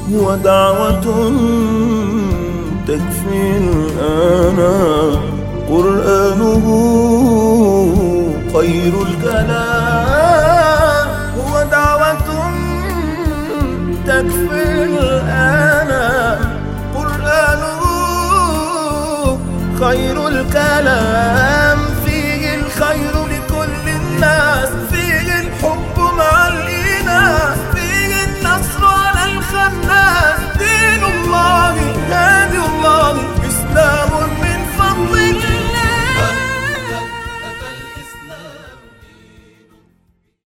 هو دعوة تكفي الآن، قرآنه خير الكلام. هو دعوة تكفي الآن، قرآنه خير الكلام. فيه الخير لكل الناس،